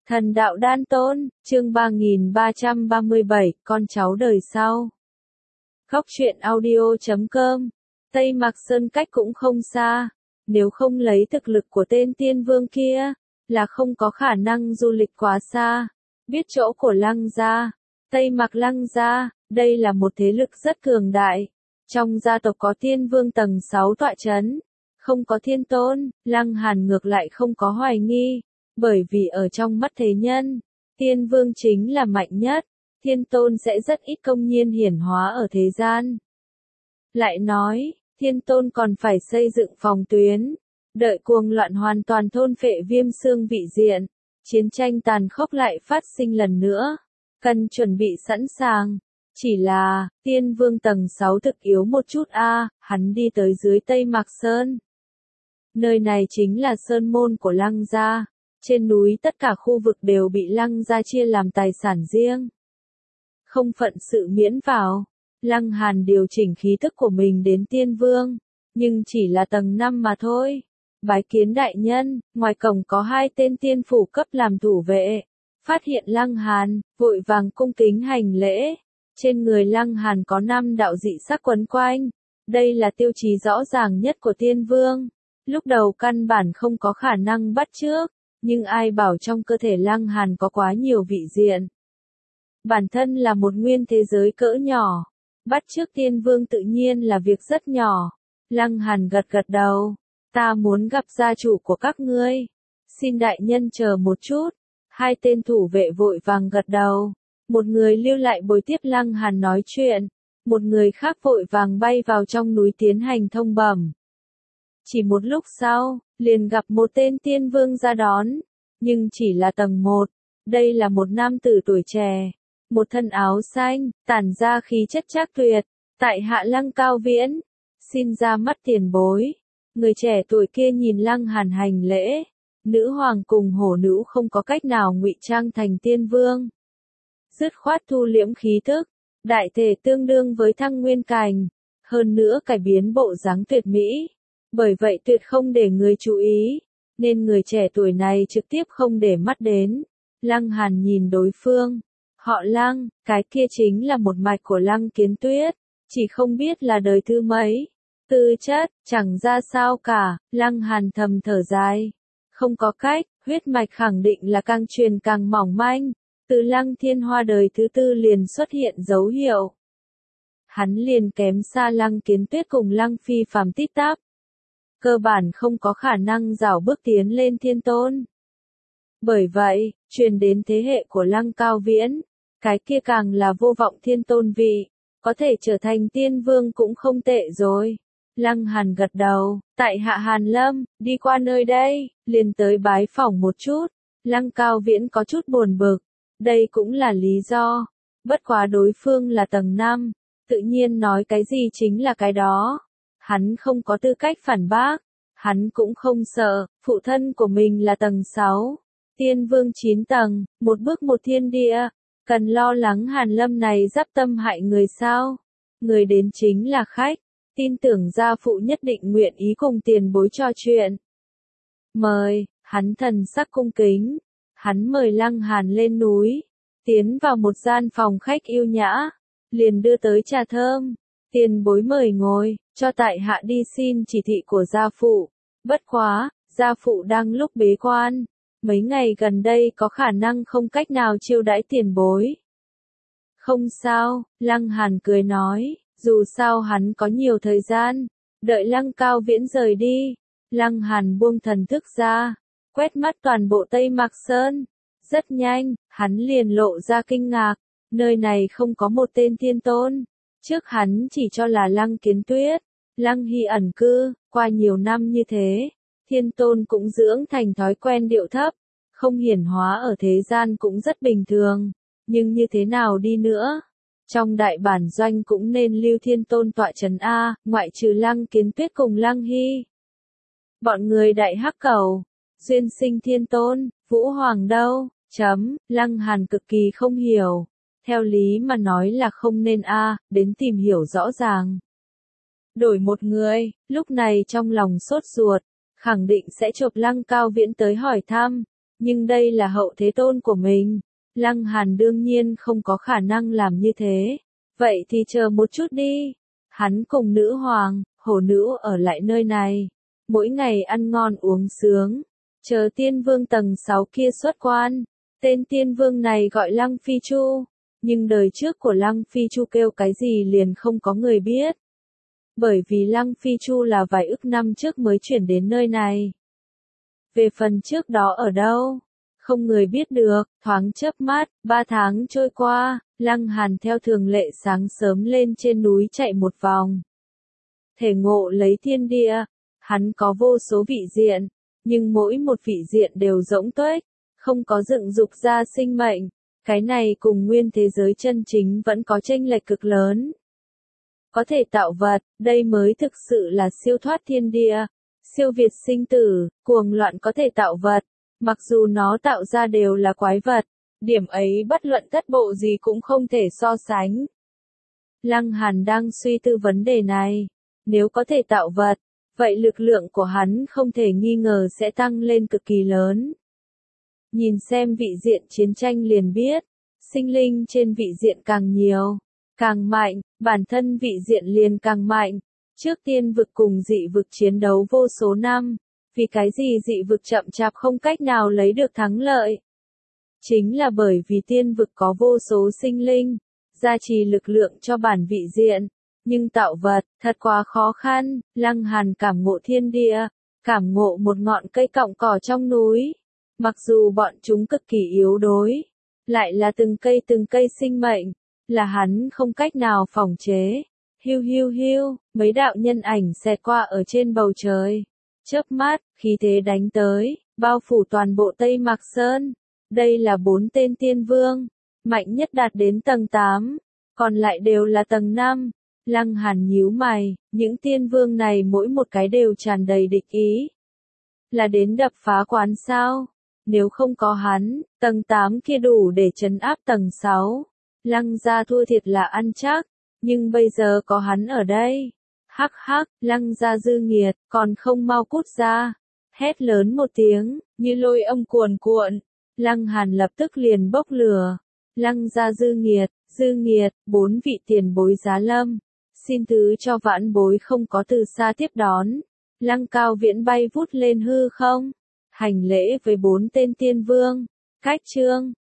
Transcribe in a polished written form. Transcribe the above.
Thần đạo đan tôn, chương 3337, con cháu đời sau. Góc truyện audio.com. Tây Mạc Sơn cách cũng không xa. Nếu không lấy thực lực của tên tiên vương kia, là không có khả năng du lịch quá xa. Biết chỗ của Lăng gia, Tây Mạc Lăng gia, đây là một thế lực rất cường đại. Trong gia tộc có tiên vương tầng 6 tọa chấn. Không có thiên tôn, Lăng Hàn ngược lại không có hoài nghi. Bởi vì ở trong mắt thế nhân, tiên vương chính là mạnh nhất, thiên tôn sẽ rất ít công nhiên hiển hóa ở thế gian. Lại nói, thiên tôn còn phải xây dựng phòng tuyến, đợi cuồng loạn hoàn toàn thôn phệ Viêm Xương vị diện, chiến tranh tàn khốc lại phát sinh lần nữa, cần chuẩn bị sẵn sàng. Chỉ là, tiên vương tầng 6 thực yếu một chút hắn đi tới dưới Tây Mạc Sơn. Nơi này chính là sơn môn của Lăng gia. Trên núi tất cả khu vực đều bị Lăng gia chia làm tài sản riêng. Không phận sự miễn vào, Lăng Hàn điều chỉnh khí tức của mình đến tiên vương, nhưng chỉ là tầng 5 mà thôi. Bái kiến đại nhân, ngoài cổng có 2 tên tiên phủ cấp làm thủ vệ. Phát hiện Lăng Hàn, vội vàng cung kính hành lễ. Trên người Lăng Hàn có 5 đạo dị sắc quấn quanh. Đây là tiêu chí rõ ràng nhất của tiên vương. Lúc đầu căn bản không có khả năng bắt chước. Nhưng ai bảo trong cơ thể Lăng Hàn có quá nhiều vị diện. Bản thân là một nguyên thế giới cỡ nhỏ. Bắt chước tiên vương tự nhiên là việc rất nhỏ. Lăng Hàn gật gật đầu. Ta muốn gặp gia chủ của các ngươi. Xin đại nhân chờ một chút. 2 tên thủ vệ vội vàng gật đầu. Một người lưu lại bồi tiếp Lăng Hàn nói chuyện. Một người khác vội vàng bay vào trong núi tiến hành thông bẩm. Chỉ một lúc sau, liền gặp một tên tiên vương ra đón, nhưng chỉ là tầng 1. Đây là một nam tử tuổi trẻ, một thân áo xanh, tản ra khí chất trác tuyệt, tại hạ Lăng Cao Viễn, xin ra mắt tiền bối. Người trẻ tuổi kia nhìn Lăng Hàn hành lễ, nữ hoàng cùng hổ nữ không có cách nào ngụy trang thành tiên vương. Dứt khoát thu liễm khí thức, đại thể tương đương với thăng nguyên cảnh, hơn nữa cải biến bộ dáng tuyệt mỹ. Bởi vậy tuyệt không để người chú ý, nên người trẻ tuổi này trực tiếp không để mắt đến. Lăng Hàn nhìn đối phương, họ Lăng, cái kia chính là một mạch của Lăng Kiến Tuyết, chỉ không biết là đời thứ mấy. Tư chất, chẳng ra sao cả, Lăng Hàn thầm thở dài. Không có cách, huyết mạch khẳng định là càng truyền càng mỏng manh, từ Lăng Thiên Hoa đời thứ 4 liền xuất hiện dấu hiệu. Hắn liền kém xa Lăng Kiến Tuyết cùng Lăng Phi phàm tít tắp. Cơ bản không có khả năng rảo bước tiến lên thiên tôn. Bởi vậy, truyền đến thế hệ của Lăng Cao Viễn, cái kia càng là vô vọng thiên tôn vị, có thể trở thành tiên vương cũng không tệ rồi. Lăng Hàn gật đầu, tại hạ Hàn Lâm, đi qua nơi đây, liền tới bái phỏng một chút. Lăng Cao Viễn có chút buồn bực, đây cũng là lý do. Bất quá đối phương là tầng 5, tự nhiên nói cái gì chính là cái đó. Hắn không có tư cách phản bác, hắn cũng không sợ, phụ thân của mình là tầng 6, tiên vương 9 tầng, một bước một thiên địa, cần lo lắng Hàn Lâm này giáp tâm hại người sao? Người đến chính là khách, tin tưởng gia phụ nhất định nguyện ý cùng tiền bối trò chuyện. Mời, hắn thần sắc cung kính, hắn mời Lăng Hàn lên núi, tiến vào một gian phòng khách yêu nhã, liền đưa tới trà thơm. Tiền bối mời ngồi, cho tại hạ đi xin chỉ thị của gia phụ. Bất quá, gia phụ đang lúc bế quan. Mấy ngày gần đây có khả năng không cách nào chiêu đãi tiền bối. Không sao, Lăng Hàn cười nói, dù sao hắn có nhiều thời gian. Đợi Lăng Cao Viễn rời đi, Lăng Hàn buông thần thức ra, quét mắt toàn bộ Tây Mạc Sơn. Rất nhanh, hắn liền lộ ra kinh ngạc, nơi này không có một tên thiên tôn. Trước hắn chỉ cho là Lăng Kiến Tuyết, Lăng Hy ẩn cư, qua nhiều năm như thế, thiên tôn cũng dưỡng thành thói quen điệu thấp, không hiển hóa ở thế gian cũng rất bình thường, nhưng như thế nào đi nữa, trong đại bản doanh cũng nên lưu thiên tôn tọa trấn ngoại trừ Lăng Kiến Tuyết cùng Lăng Hy. Bọn người đại hắc cầu, duyên sinh thiên tôn, Vũ Hoàng đâu, Lăng Hàn cực kỳ không hiểu. Theo lý mà nói là không nên đến tìm hiểu rõ ràng. Đổi một người, lúc này trong lòng sốt ruột, khẳng định sẽ chộp Lăng Cao Viễn tới hỏi thăm, Nhưng đây là hậu thế tôn của mình. Lăng Hàn đương nhiên không có khả năng làm như thế. Vậy thì chờ một chút đi. Hắn cùng nữ hoàng, hổ nữ ở lại nơi này. Mỗi ngày ăn ngon uống sướng. Chờ tiên vương tầng 6 kia xuất quan. Tên tiên vương này gọi Lăng Phi Chu. Nhưng đời trước của Lăng Phi Chu kêu cái gì liền không có người biết. Bởi vì Lăng Phi Chu là vài ức năm trước mới chuyển đến nơi này. Về phần trước đó ở đâu? Không người biết được, thoáng chớp mắt, 3 tháng trôi qua, Lăng Hàn theo thường lệ sáng sớm lên trên núi chạy một vòng. Thể ngộ lấy thiên địa, hắn có vô số vị diện, nhưng mỗi một vị diện đều rỗng tuếch, không có dựng dục ra sinh mệnh. Cái này cùng nguyên thế giới chân chính vẫn có chênh lệch cực lớn. Có thể tạo vật, đây mới thực sự là siêu thoát thiên địa, siêu việt sinh tử, cuồng loạn có thể tạo vật, mặc dù nó tạo ra đều là quái vật, điểm ấy bất luận thất bộ gì cũng không thể so sánh. Lăng Hàn đang suy tư vấn đề này, nếu có thể tạo vật, vậy lực lượng của hắn không thể nghi ngờ sẽ tăng lên cực kỳ lớn. Nhìn xem vị diện chiến tranh liền biết, sinh linh trên vị diện càng nhiều, càng mạnh, bản thân vị diện liền càng mạnh. Trước tiên vực cùng dị vực chiến đấu vô số năm, vì cái gì dị vực chậm chạp không cách nào lấy được thắng lợi? Chính là bởi vì tiên vực có vô số sinh linh, gia trì lực lượng cho bản vị diện, nhưng tạo vật, thật quá khó khăn. Lăng Hàn cảm ngộ thiên địa, cảm ngộ một ngọn cây cọng cỏ trong núi. Mặc dù bọn chúng cực kỳ yếu đuối, lại là từng cây sinh mệnh, là hắn không cách nào phòng chế. Hiu hiu hiu, mấy đạo nhân ảnh xẹt qua ở trên bầu trời. Chớp mắt, khí thế đánh tới, bao phủ toàn bộ Tây Mạc Sơn. Đây là 4 tên tiên vương, mạnh nhất đạt đến tầng 8, còn lại đều là tầng 5. Lăng Hàn nhíu mày, những tiên vương này mỗi một cái đều tràn đầy địch ý. Là đến đập phá quán sao? Nếu không có hắn, tầng 8 kia đủ để trấn áp tầng 6. Lăng gia thua thiệt là ăn chắc, nhưng bây giờ có hắn ở đây. Hắc hắc, Lăng gia dư nghiệt, còn không mau cút ra. Hét lớn một tiếng, như lôi âm cuồn cuộn. Lăng Hàn lập tức liền bốc lửa. Lăng gia dư nghiệt, 4 vị tiền bối giá lâm. Xin thứ cho vãn bối không có từ xa tiếp đón. Lăng Cao Viễn bay vút lên hư không. Hành lễ với 4 tên tiên vương. Cách chương.